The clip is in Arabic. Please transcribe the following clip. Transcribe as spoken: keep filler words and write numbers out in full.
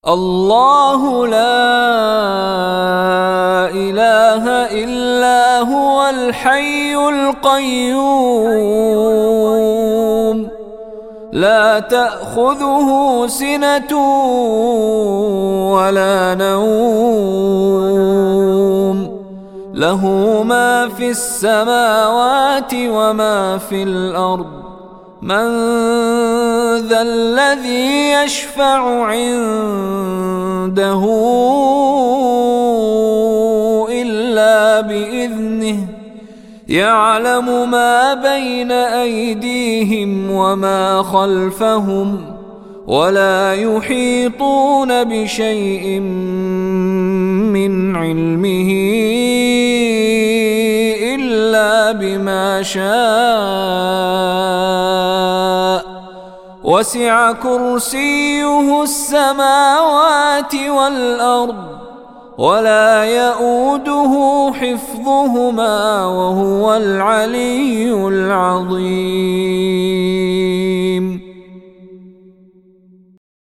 الله لا إله إلا هو الحي القيوم لا تأخذه سنة ولا نوم له ما في السماوات وما في الأرض من ذا الذي يشفع عنده إلا بإذنه يعلم ما بين أيديهم وما خلفهم ولا يحيطون بشيء من علمه إلا بما شاء وسع كرسيه السماوات والأرض ولا يؤوده حفظهما وهو العلي العظيم.